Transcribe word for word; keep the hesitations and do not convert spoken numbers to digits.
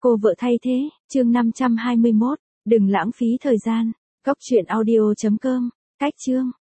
Cô vợ thay thế, chương năm trăm hai mươi mốt, đừng lãng phí thời gian. Góc truyện audio chấm com, cách chương.